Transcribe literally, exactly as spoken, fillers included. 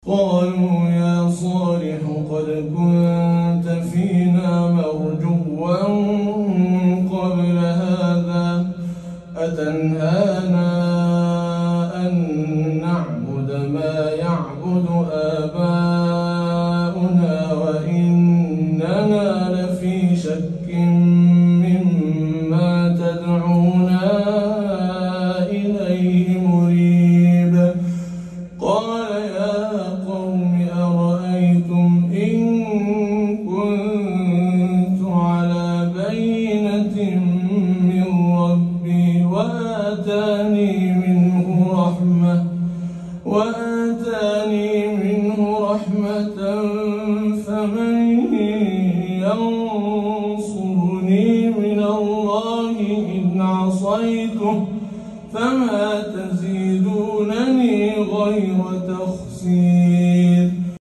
قالوا يا صالح قد كنت فينا مرجوا قبل هذا أتنهانا أن نعبد ما يعبد آباؤنا